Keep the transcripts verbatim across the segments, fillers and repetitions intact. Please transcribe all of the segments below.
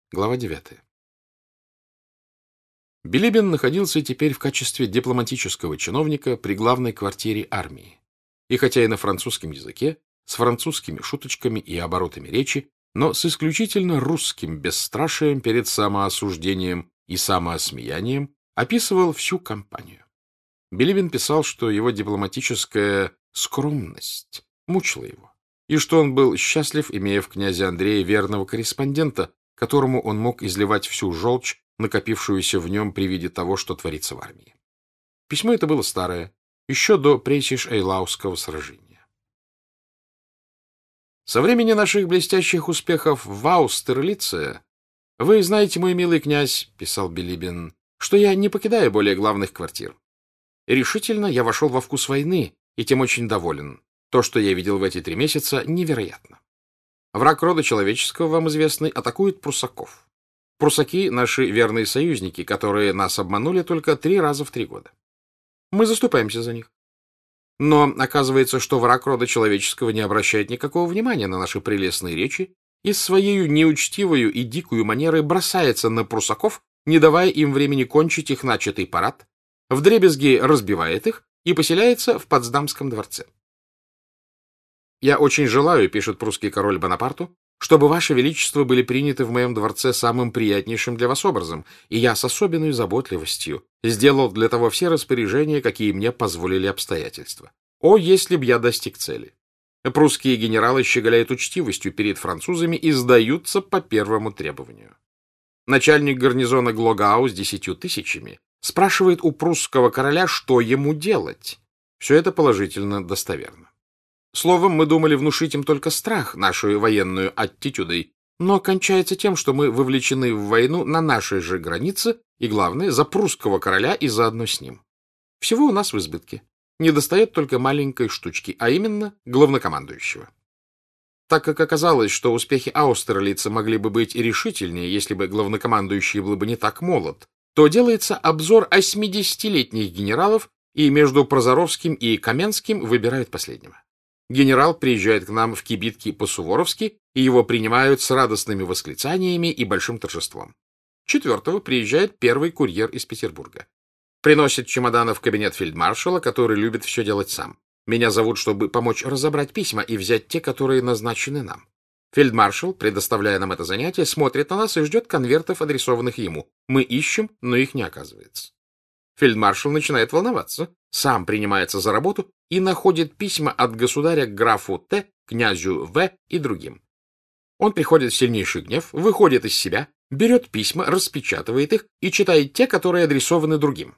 Глава девятая. Билибин находился теперь в качестве дипломатического чиновника при главной квартире армии. И хотя и на французском языке, с французскими шуточками и оборотами речи, но с исключительно русским бесстрашием перед самоосуждением и самоосмеянием описывал всю кампанию. Билибин писал, что его дипломатическая скромность мучила его, и что он был счастлив, имея в князе Андрея верного корреспондента, которому он мог изливать всю желчь, накопившуюся в нем при виде того, что творится в армии. Письмо это было старое, еще до Прейсиш-Эйлауского сражения. Со времени наших блестящих успехов в Аустерлице вы знаете, мой милый князь, — писал Билибин, — что я не покидаю более главных квартир. Решительно я вошел во вкус войны, и тем очень доволен. То, что я видел в эти три месяца, невероятно. Враг рода человеческого, вам известный, атакует прусаков. Прусаки — наши верные союзники, которые нас обманули только три раза в три года. Мы заступаемся за них. Но оказывается, что враг рода человеческого не обращает никакого внимания на наши прелестные речи и с своей неучтивою и дикую манерой бросается на прусаков, не давая им времени кончить их начатый парад, вдребезги разбивает их и поселяется в Потсдамском дворце. «Я очень желаю, — пишет прусский король Бонапарту, — чтобы ваше величество были приняты в моем дворце самым приятнейшим для вас образом, и я с особенной заботливостью сделал для того все распоряжения, какие мне позволили обстоятельства. О, если б я достиг цели! Прусские генералы щеголяют учтивостью перед французами и сдаются по первому требованию. Начальник гарнизона Глогау с десятью тысячами спрашивает у прусского короля, что ему делать. Все это положительно достоверно. Словом, мы думали внушить им только страх нашей военную аттитюдой, но кончается тем, что мы вовлечены в войну на нашей же границе и, главное, за прусского короля и заодно с ним. Всего у нас в избытке. Недостает только маленькой штучки, а именно главнокомандующего. Так как оказалось, что успехи Аустерлица могли бы быть и решительнее, если бы главнокомандующий был бы не так молод, то делается обзор восьмидесятилетних генералов, и между Прозоровским и Каменским выбирают последнего. Генерал приезжает к нам в кибитки по-суворовски, и его принимают с радостными восклицаниями и большим торжеством. Четвертого приезжает первый курьер из Петербурга. Приносит чемоданы в кабинет фельдмаршала, который любит все делать сам. Меня зовут, чтобы помочь разобрать письма и взять те, которые назначены нам. Фельдмаршал, предоставляя нам это занятие, смотрит на нас и ждет конвертов, адресованных ему. Мы ищем, но их не оказывается. Фельдмаршал начинает волноваться, сам принимается за работу и находит письма от государя к графу Т, князю В и другим. Он приходит в сильнейший гнев, выходит из себя, берет письма, распечатывает их и читает те, которые адресованы другим.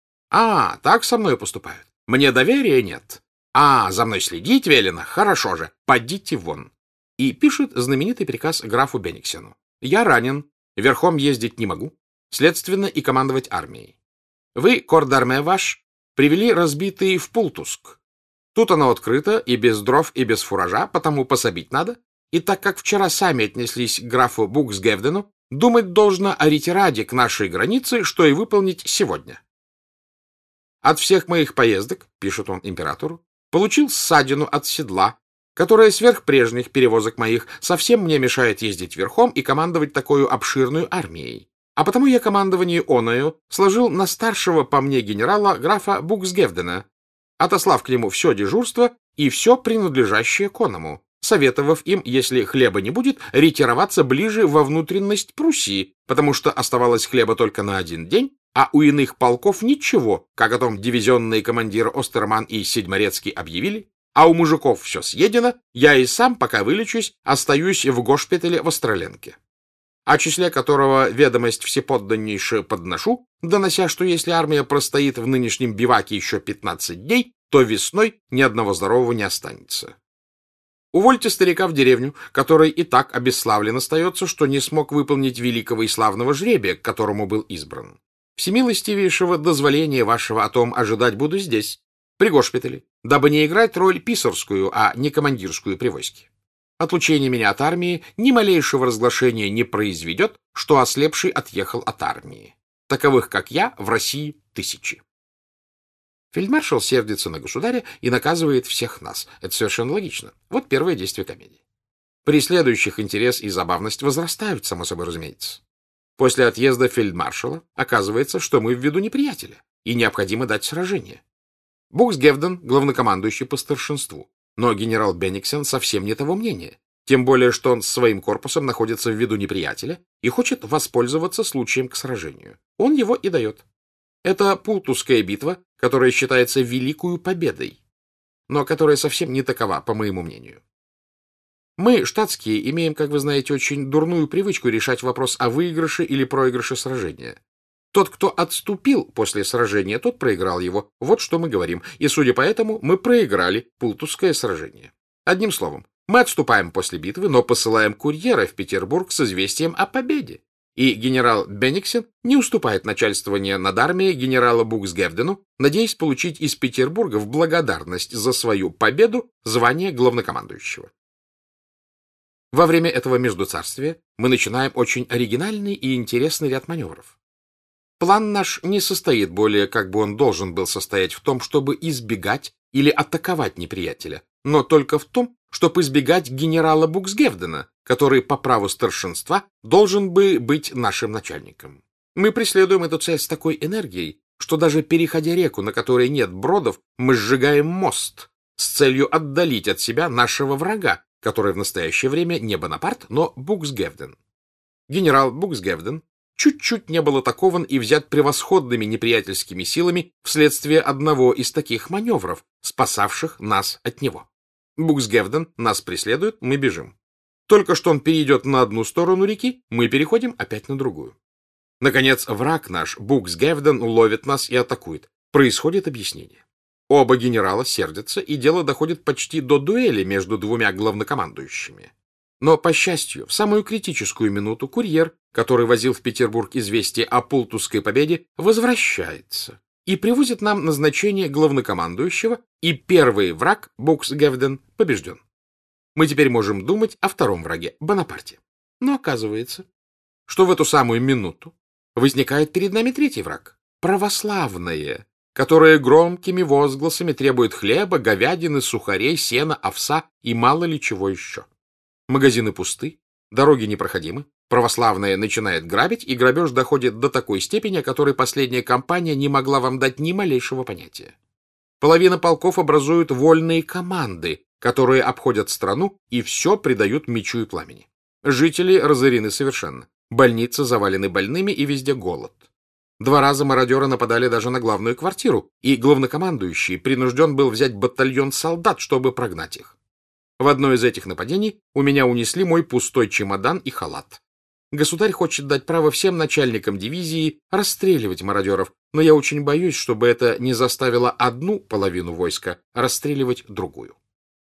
А, так со мной поступают. Мне доверия нет. А, за мной следить велено. Хорошо же, подите вон. И пишет знаменитый приказ графу Бениксену. Я ранен, верхом ездить не могу, следственно и командовать армией. Вы, корпс-д'армée ваш, привели разбитый в Пултуск. Тут оно открыто, и без дров, и без фуража, потому пособить надо. И так как вчера сами отнеслись к графу Буксгевдену, думать должно о ретираде к нашей границе, что и выполнить сегодня. От всех моих поездок, пишет он императору, получил ссадину от седла, которая сверх прежних перевозок моих совсем мне мешает ездить верхом и командовать такую обширную армией. А потому я командование оною сложил на старшего по мне генерала графа Буксгевдена, отослав к нему все дежурство и все принадлежащее конному, советовав им, если хлеба не будет, ретироваться ближе во внутренность Пруссии, потому что оставалось хлеба только на один день, а у иных полков ничего, как о том дивизионные командиры Остерман и Седьморецкий объявили, а у мужиков все съедено, я и сам, пока вылечусь, остаюсь в госпитале в Остроленке, о числе которого ведомость всеподданнейше подношу, донося, что если армия простоит в нынешнем биваке еще пятнадцать дней, то весной ни одного здорового не останется. Увольте старика в деревню, который и так обесславлен остается, что не смог выполнить великого и славного жребия, к которому был избран. Всемилостивейшего дозволения вашего о том ожидать буду здесь, при госпитале, дабы не играть роль писарскую, а не командирскую при войске. Отлучение меня от армии ни малейшего разглашения не произведет, что ослепший отъехал от армии. Таковых, как я, в России тысячи. Фельдмаршал сердится на государя и наказывает всех нас. Это совершенно логично. Вот первое действие комедии. При следующих интерес и забавность возрастают, само собой разумеется. После отъезда фельдмаршала оказывается, что мы в виду неприятеля, и необходимо дать сражение. Буксгевден — главнокомандующий по старшинству, но генерал Бенниксен совсем не того мнения, тем более, что он с своим корпусом находится в виду неприятеля и хочет воспользоваться случаем к сражению. Он его и дает. Это Пултусская битва, которая считается великою победой, но которая совсем не такова, по моему мнению. Мы, штатские, имеем, как вы знаете, очень дурную привычку решать вопрос о выигрыше или проигрыше сражения. Тот, кто отступил после сражения, тот проиграл его. Вот что мы говорим. И, судя по этому, мы проиграли Пултусское сражение. Одним словом, мы отступаем после битвы, но посылаем курьера в Петербург с известием о победе. И генерал Бенниксен не уступает начальствование над армией генерала Буксгевдену, надеясь получить из Петербурга в благодарность за свою победу звание главнокомандующего. Во время этого междуцарствия мы начинаем очень оригинальный и интересный ряд маневров. План наш не состоит более, как бы он должен был состоять, в том, чтобы избегать или атаковать неприятеля, но только в том, чтобы избегать генерала Буксгевдена, который по праву старшинства должен бы быть нашим начальником. Мы преследуем эту цель с такой энергией, что даже переходя реку, на которой нет бродов, мы сжигаем мост с целью отдалить от себя нашего врага, который в настоящее время не Бонапарт, но Буксгевден. Генерал Буксгевден чуть-чуть не был атакован и взят превосходными неприятельскими силами вследствие одного из таких маневров, спасавших нас от него. Буксгевден нас преследует, мы бежим. Только что он перейдет на одну сторону реки, мы переходим опять на другую. Наконец, враг наш, Буксгевден, ловит нас и атакует. Происходит объяснение. Оба генерала сердятся, и дело доходит почти до дуэли между двумя главнокомандующими. Но, по счастью, в самую критическую минуту курьер, который возил в Петербург известие о Пултусской победе, возвращается и привозит нам назначение главнокомандующего, и первый враг, Буксгевден, побежден. Мы теперь можем думать о втором враге, Бонапарте. Но оказывается, что в эту самую минуту возникает перед нами третий враг, православное, которое громкими возгласами требует хлеба, говядины, сухарей, сена, овса и мало ли чего еще. Магазины пусты, дороги непроходимы, православное начинает грабить, и грабеж доходит до такой степени, о которой последняя кампания не могла вам дать ни малейшего понятия. Половина полков образуют вольные команды, которые обходят страну и все придают мечу и пламени. Жители разорены совершенно, больницы завалены больными и везде голод. Два раза мародеры нападали даже на главную квартиру, и главнокомандующий принужден был взять батальон солдат, чтобы прогнать их. В одно из этих нападений у меня унесли мой пустой чемодан и халат. Государь хочет дать право всем начальникам дивизии расстреливать мародеров, но я очень боюсь, чтобы это не заставило одну половину войска расстреливать другую.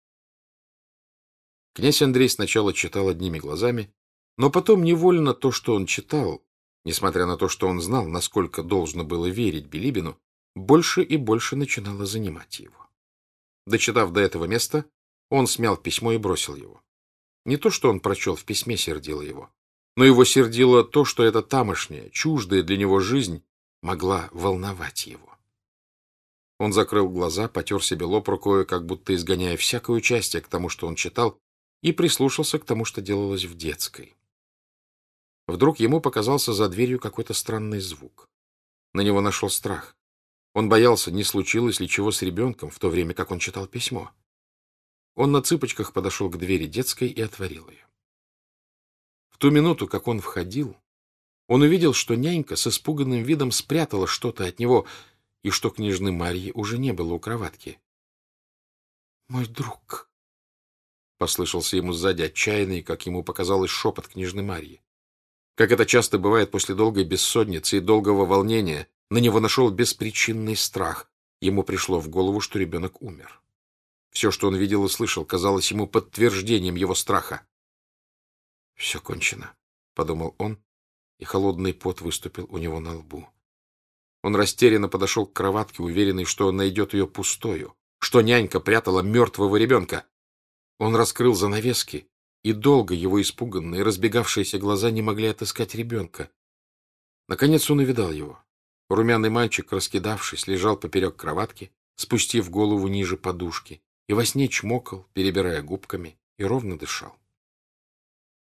Князь Андрей сначала читал одними глазами, но потом невольно то, что он читал, несмотря на то, что он знал, насколько должно было верить Билибину, больше и больше начинало занимать его. Дочитав до этого места, он смял письмо и бросил его. Не то, что он прочел в письме, сердило его, но его сердило то, что эта тамошняя, чуждая для него жизнь могла волновать его. Он закрыл глаза, потер себе лоб рукой, как будто изгоняя всякое участие к тому, что он читал, и прислушался к тому, что делалось в детской. Вдруг ему показался за дверью какой-то странный звук. На него нашел страх. Он боялся, не случилось ли чего с ребенком, в то время как он читал письмо. Он на цыпочках подошел к двери детской и отворил ее. В ту минуту, как он входил, он увидел, что нянька с испуганным видом спрятала что-то от него, и что княжны Марьи уже не было у кроватки. — Мой друг! — послышался ему сзади отчаянный, как ему показалось, шепот княжны Марьи. Как это часто бывает после долгой бессонницы и долгого волнения, на него нашел беспричинный страх. Ему пришло в голову, что ребенок умер. Все, что он видел и слышал, казалось ему подтверждением его страха. «Все кончено», — подумал он, и холодный пот выступил у него на лбу. Он растерянно подошел к кроватке, уверенный, что он найдет ее пустою, что нянька прятала мертвого ребенка. Он раскрыл занавески, и долго его испуганные, разбегавшиеся глаза не могли отыскать ребенка. Наконец он увидал его. Румяный мальчик, раскидавшись, лежал поперек кроватки, спустив голову ниже подушки, и во сне чмокал, перебирая губками, и ровно дышал.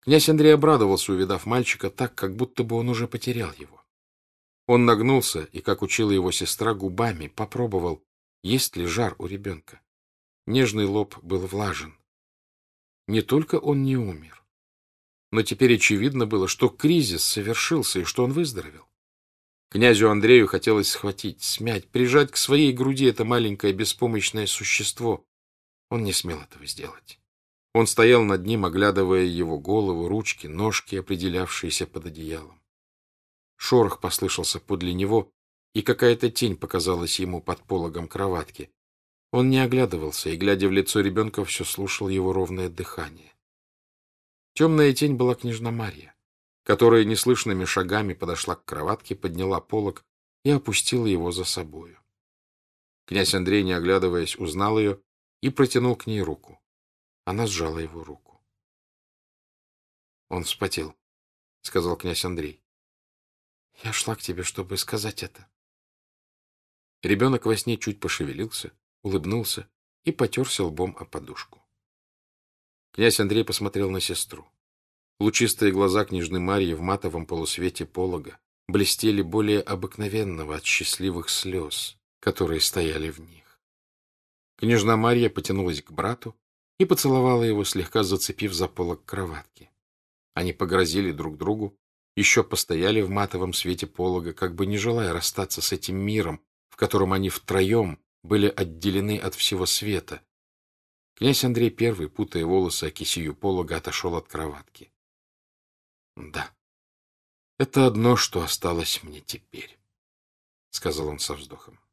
Князь Андрей обрадовался, увидав мальчика так, как будто бы он уже потерял его. Он нагнулся и, как учила его сестра, губами попробовал, есть ли жар у ребенка. Нежный лоб был влажен. Не только он не умер, но теперь очевидно было, что кризис совершился и что он выздоровел. Князю Андрею хотелось схватить, смять, прижать к своей груди это маленькое беспомощное существо. Он не смел этого сделать. Он стоял над ним, оглядывая его голову, ручки, ножки, определявшиеся под одеялом. Шорох послышался подле него, и какая-то тень показалась ему под пологом кроватки. Он не оглядывался и, глядя в лицо ребенка, все слушал его ровное дыхание. Темная тень была княжна Марья, которая неслышными шагами подошла к кроватке, подняла полог и опустила его за собою. Князь Андрей, не оглядываясь, узнал ее и протянул к ней руку. Она сжала его руку. — Он вспотел, — сказал князь Андрей. — Я шла к тебе, чтобы сказать это. Ребенок во сне чуть пошевелился, улыбнулся и потерся лбом о подушку. Князь Андрей посмотрел на сестру. Лучистые глаза княжны Марьи в матовом полусвете полога блестели более обыкновенного от счастливых слез, которые стояли в них. Княжна Марья потянулась к брату и поцеловала его, слегка зацепив за полог кроватки. Они погрозили друг другу, еще постояли в матовом свете полога, как бы не желая расстаться с этим миром, в котором они втроем были отделены от всего света. Князь Андрей первый, путая волосы о кисею полога, отошел от кроватки. — Да, это одно, что осталось мне теперь, — сказал он со вздохом.